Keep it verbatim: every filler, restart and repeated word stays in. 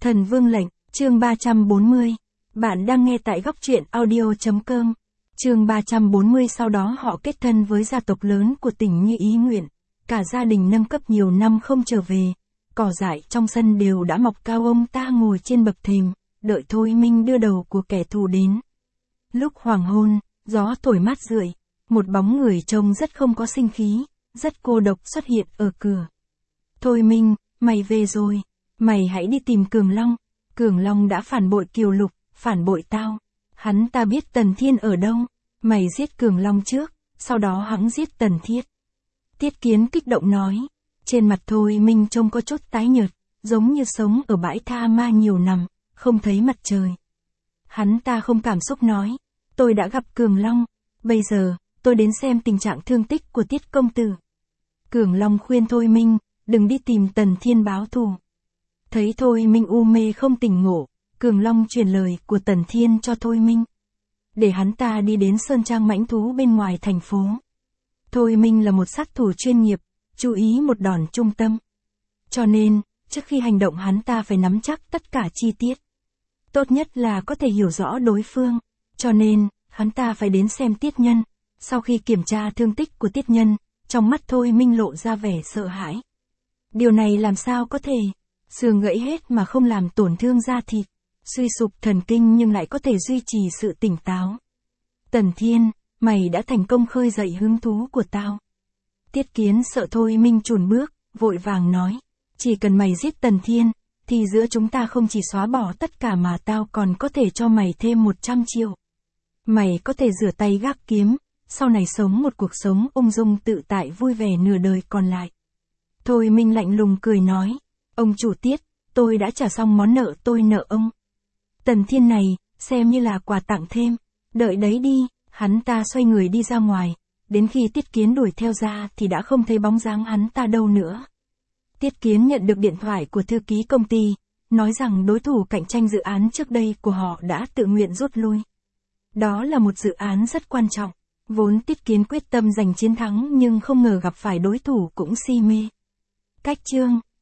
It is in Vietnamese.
Thần Vương lệnh, chương ba trăm bốn mươi. Bạn đang nghe tại góc truyện audio.com. Chương ba trăm bốn mươi. Sau đó họ kết thân với gia tộc lớn của tỉnh như ý nguyện. Cả gia đình nâng cấp nhiều năm không trở về. Cỏ dại trong sân đều đã mọc cao, ông ta ngồi trên bậc thềm, đợi Thôi Minh đưa đầu của kẻ thù đến. Lúc hoàng hôn, gió thổi mát rượi, một bóng người trông rất không có sinh khí, rất cô độc xuất hiện ở cửa. Thôi Minh, mày về rồi. Mày hãy đi tìm Cường Long. Cường Long đã phản bội Kiều Lục, phản bội tao. Hắn ta biết Tần Thiên ở đâu. Mày giết Cường Long trước, sau đó hắn giết Tần Thiết. Tiết Kiến kích động nói. Trên mặt Thôi Minh trông có chút tái nhợt, giống như sống ở bãi tha ma nhiều năm, không thấy mặt trời. Hắn ta không cảm xúc nói. Tôi đã gặp Cường Long. Bây giờ, tôi đến xem tình trạng thương tích của Tiết công tử. Cường Long khuyên Thôi Minh, đừng đi tìm Tần Thiên báo thù. Thấy Thôi Minh u mê không tỉnh ngộ, Cường Long truyền lời của Tần Thiên cho Thôi Minh. Để hắn ta đi đến Sơn Trang mãnh thú bên ngoài thành phố. Thôi Minh là một sát thủ chuyên nghiệp, chú ý một đòn trung tâm. Cho nên, trước khi hành động hắn ta phải nắm chắc tất cả chi tiết. Tốt nhất là có thể hiểu rõ đối phương. Cho nên, hắn ta phải đến xem Tiết Nhân. Sau khi kiểm tra thương tích của Tiết Nhân, trong mắt Thôi Minh lộ ra vẻ sợ hãi. Điều này làm sao có thể? Xương gãy hết mà không làm tổn thương da thịt, suy sụp thần kinh nhưng lại có thể duy trì sự tỉnh táo. Tần Thiên, mày đã thành công khơi dậy hứng thú của tao. Tiết Kiến sợ Thôi Minh chùn bước, vội vàng nói. Chỉ cần mày giết Tần Thiên, thì giữa chúng ta không chỉ xóa bỏ tất cả mà tao còn có thể cho mày thêm một trăm triệu. Mày có thể rửa tay gác kiếm, sau này sống một cuộc sống ung dung tự tại vui vẻ nửa đời còn lại. Thôi Minh lạnh lùng cười nói. Ông chủ Tiết, tôi đã trả xong món nợ tôi nợ ông. Tần Thiên này, xem như là quà tặng thêm. Đợi đấy đi, hắn ta xoay người đi ra ngoài. Đến khi Tiết Kiến đuổi theo ra thì đã không thấy bóng dáng hắn ta đâu nữa. Tiết Kiến nhận được điện thoại của thư ký công ty, nói rằng đối thủ cạnh tranh dự án trước đây của họ đã tự nguyện rút lui. Đó là một dự án rất quan trọng. Vốn Tiết Kiến quyết tâm giành chiến thắng nhưng không ngờ gặp phải đối thủ cũng si mê. Cách chương